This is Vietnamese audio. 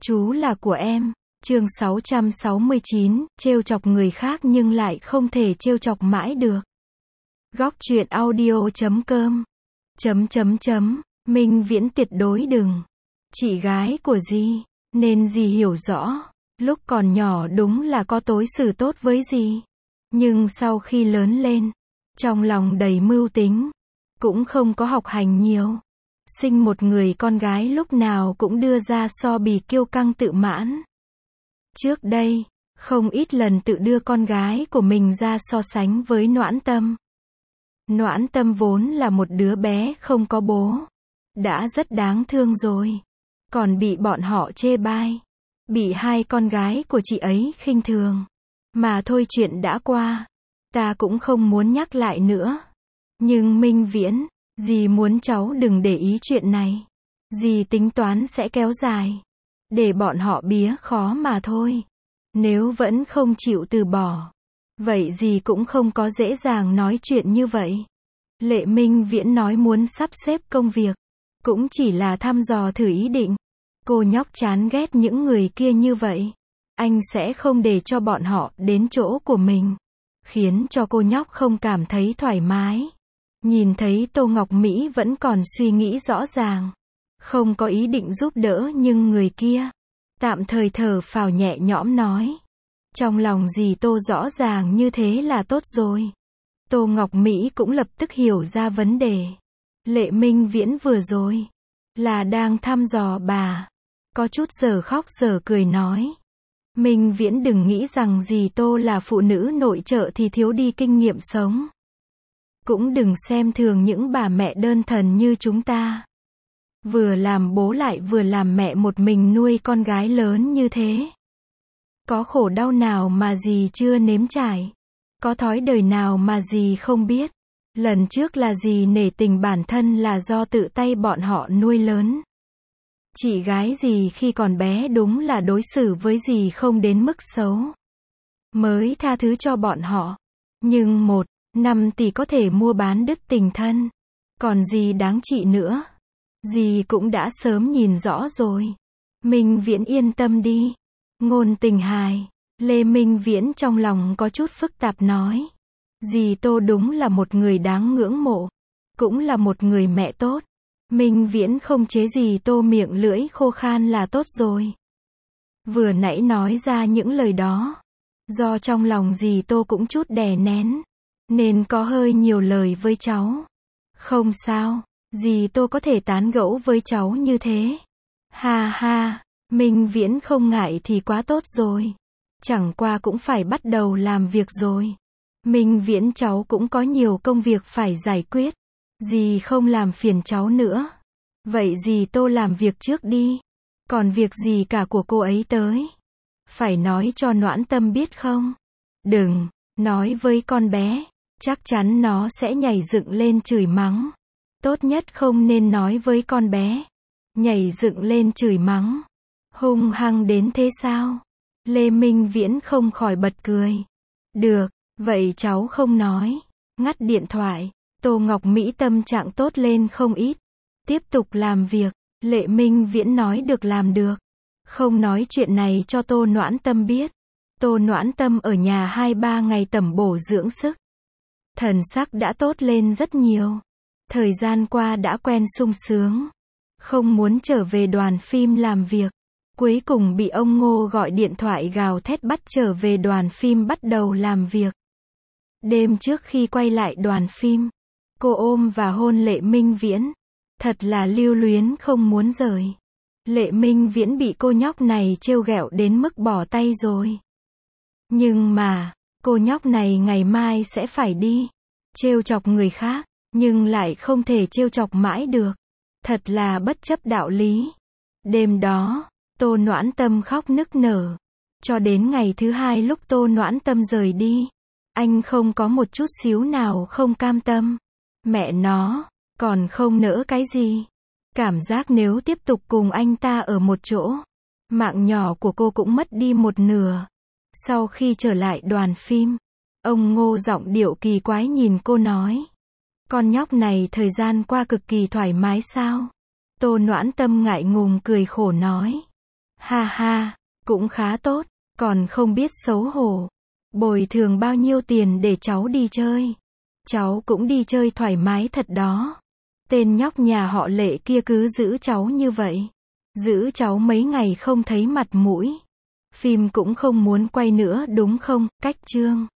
Chú là của em. Chương 669, trêu chọc người khác nhưng lại không thể trêu chọc mãi được. Góc truyện audio.com. Minh Viễn tuyệt đối đừng. Chị gái của dì, nên dì hiểu rõ. Lúc còn nhỏ đúng là có đối xử tốt với dì. Nhưng sau khi lớn lên, trong lòng đầy mưu tính, cũng không có học hành nhiều. Sinh một người con gái lúc nào cũng đưa ra so bì kiêu căng tự mãn. Trước đây, không ít lần tự đưa con gái của mình ra so sánh với Noãn Tâm. Noãn Tâm vốn là một đứa bé không có bố, đã rất đáng thương rồi, còn bị bọn họ chê bai, bị hai con gái của chị ấy khinh thường. Mà thôi, chuyện đã qua, ta cũng không muốn nhắc lại nữa. Nhưng Minh Viễn, dì muốn cháu đừng để ý chuyện này. Dì tính toán sẽ kéo dài, để bọn họ bía khó mà thôi. Nếu vẫn không chịu từ bỏ, vậy dì cũng không có dễ dàng nói chuyện như vậy. Lệ Minh Viễn nói muốn sắp xếp công việc, cũng chỉ là thăm dò thử ý định. Cô nhóc chán ghét những người kia như vậy. Anh sẽ không để cho bọn họ đến chỗ của mình, khiến cho cô nhóc không cảm thấy thoải mái. Nhìn thấy Tô Ngọc Mỹ vẫn còn suy nghĩ rõ ràng, không có ý định giúp đỡ, nhưng người kia tạm thời thở phào nhẹ nhõm nói. Trong lòng dì Tô rõ ràng như thế là tốt rồi. Tô Ngọc Mỹ cũng lập tức hiểu ra vấn đề. Lệ Minh Viễn vừa rồi là đang thăm dò bà. Có chút giờ khóc giờ cười nói. Minh Viễn đừng nghĩ rằng dì Tô là phụ nữ nội trợ thì thiếu đi kinh nghiệm sống. Cũng đừng xem thường những bà mẹ đơn thuần như chúng ta. Vừa làm bố lại vừa làm mẹ một mình nuôi con gái lớn như thế. Có khổ đau nào mà dì chưa nếm trải? Có thói đời nào mà dì không biết? Lần trước là dì nể tình bản thân là do tự tay bọn họ nuôi lớn. Chị gái dì khi còn bé đúng là đối xử với dì không đến mức xấu, mới tha thứ cho bọn họ. Nhưng 1,5 tỷ có thể mua bán đứt tình thân. Còn gì đáng trị nữa? Dì cũng đã sớm nhìn rõ rồi. Minh Viễn yên tâm đi. Ngôn tình hài. Lê Minh Viễn trong lòng có chút phức tạp nói. Dì Tô đúng là một người đáng ngưỡng mộ. Cũng là một người mẹ tốt. Minh Viễn không chế dì Tô miệng lưỡi khô khan là tốt rồi. Vừa nãy nói ra những lời đó, do trong lòng dì Tô cũng chút đè nén, nên có hơi nhiều lời với cháu. Không sao, dì Tô có thể tán gẫu với cháu như thế. Ha ha, Minh Viễn không ngại thì quá tốt rồi. Chẳng qua cũng phải bắt đầu làm việc rồi. Minh Viễn cháu cũng có nhiều công việc phải giải quyết. Dì không làm phiền cháu nữa. Vậy dì Tô làm việc trước đi. Còn việc gì cả của cô ấy tới, phải nói cho Noãn Tâm biết không? Đừng nói với con bé, chắc chắn nó sẽ nhảy dựng lên chửi mắng. Tốt nhất không nên nói với con bé. Nhảy dựng lên chửi mắng, hung hăng đến thế sao? Lê Minh Viễn không khỏi bật cười. Được, vậy cháu không nói. Ngắt điện thoại. Tô Ngọc Mỹ tâm trạng tốt lên không ít. Tiếp tục làm việc. Lệ Minh Viễn nói được làm được. Không nói chuyện này cho Tô Noãn Tâm biết. Tô Noãn Tâm ở nhà 2-3 ngày tẩm bổ dưỡng sức. Thần sắc đã tốt lên rất nhiều. Thời gian qua đã quen sung sướng. Không muốn trở về đoàn phim làm việc. Cuối cùng bị ông Ngô gọi điện thoại gào thét bắt trở về đoàn phim bắt đầu làm việc. Đêm trước khi quay lại đoàn phim, cô ôm và hôn Lệ Minh Viễn. Thật là lưu luyến không muốn rời. Lệ Minh Viễn bị cô nhóc này trêu ghẹo đến mức bỏ tay rồi. Nhưng mà, cô nhóc này ngày mai sẽ phải đi. Trêu chọc người khác, nhưng lại không thể trêu chọc mãi được. Thật là bất chấp đạo lý. Đêm đó, Tô Noãn Tâm khóc nức nở. Cho đến ngày thứ 2 lúc Tô Noãn Tâm rời đi, anh không có một chút xíu nào không cam tâm. Mẹ nó, còn không nỡ cái gì. Cảm giác nếu tiếp tục cùng anh ta ở một chỗ, mạng nhỏ của cô cũng mất đi một nửa. Sau khi trở lại đoàn phim, ông Ngô giọng điệu kỳ quái nhìn cô nói. Con nhóc này thời gian qua cực kỳ thoải mái sao? Tô Noãn Tâm ngại ngùng cười khổ nói. Ha ha, cũng khá tốt, còn không biết xấu hổ. Bồi thường bao nhiêu tiền để cháu đi chơi? Cháu cũng đi chơi thoải mái thật đó. Tên nhóc nhà họ Lệ kia cứ giữ cháu như vậy. Giữ cháu mấy ngày không thấy mặt mũi. Phim cũng không muốn quay nữa đúng không, Cách Chương?